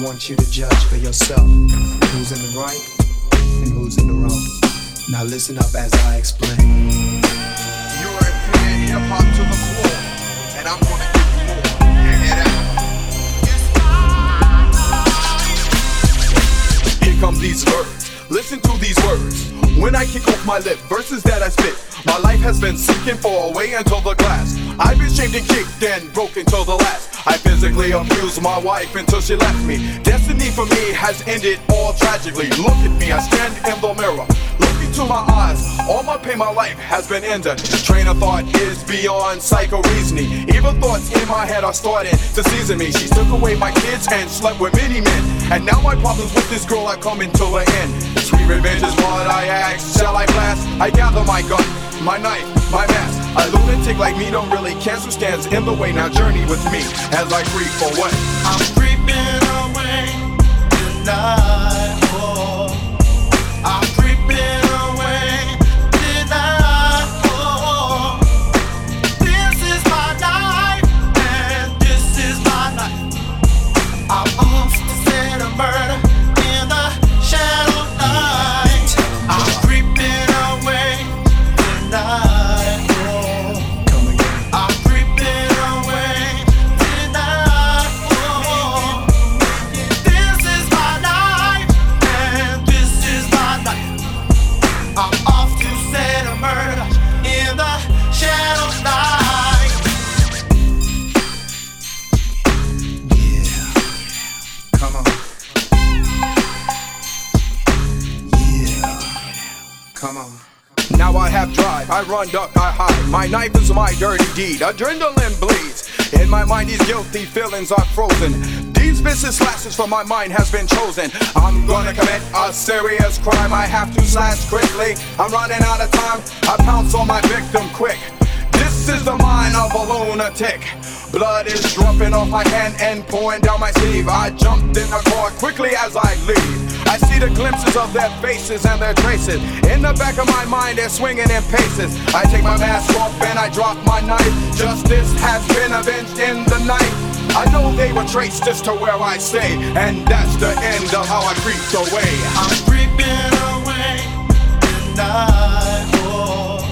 want you to judge for yourself who's in the right and who's in the wrong. Now listen up as I explain. You're playing hip-hop to the core, and I'm gonna give you more. Hear that? Here come these words. Listen to these words. When I kick off my lip, verses that I spit, my life has been sinking for a way until the glass. I've been shamed and kicked and broken till the last. I physically abused my wife until she left me. Destiny for me has ended all tragically. Look at me, I stand in the mirror. Look into my eyes, all my pain, my life has been ended. Train of thought is beyond psycho reasoning. Evil thoughts in my head are starting to season me. She took away my kids and slept with many men. And now my problems with this girl are coming to an end. Sweet revenge is what I ask. Shall I blast? I gather my gun, my knife, my mask. A lunatic like me don't really cancel stands in the way. Now journey with me as I creep away. I'm creeping away tonight. Oh, I'm creeping away tonight. Oh, this is my night and this is my night. I'm off to set a murder in the shadow night. I'm creeping away tonight. Now I have drive, I run, duck, I hide. My knife is my dirty deed, adrenaline bleeds. In my mind these guilty feelings are frozen. These vicious slashes from my mind has been chosen. I'm gonna commit a serious crime, I have to slash quickly. I'm running out of time, I pounce on my victim quick. This is the mind of a lunatic. Blood is dropping off my hand and pouring down my sleeve. I jumped in the car quickly as I leave. I see the glimpses of their faces and their traces. In the back of my mind they're swinging in paces. I take my mask off and I drop my knife. Justice has been avenged in the night. I know they were traced just to where I stay, and that's the end of how I creeped away. I'm creeping away tonight. Oh,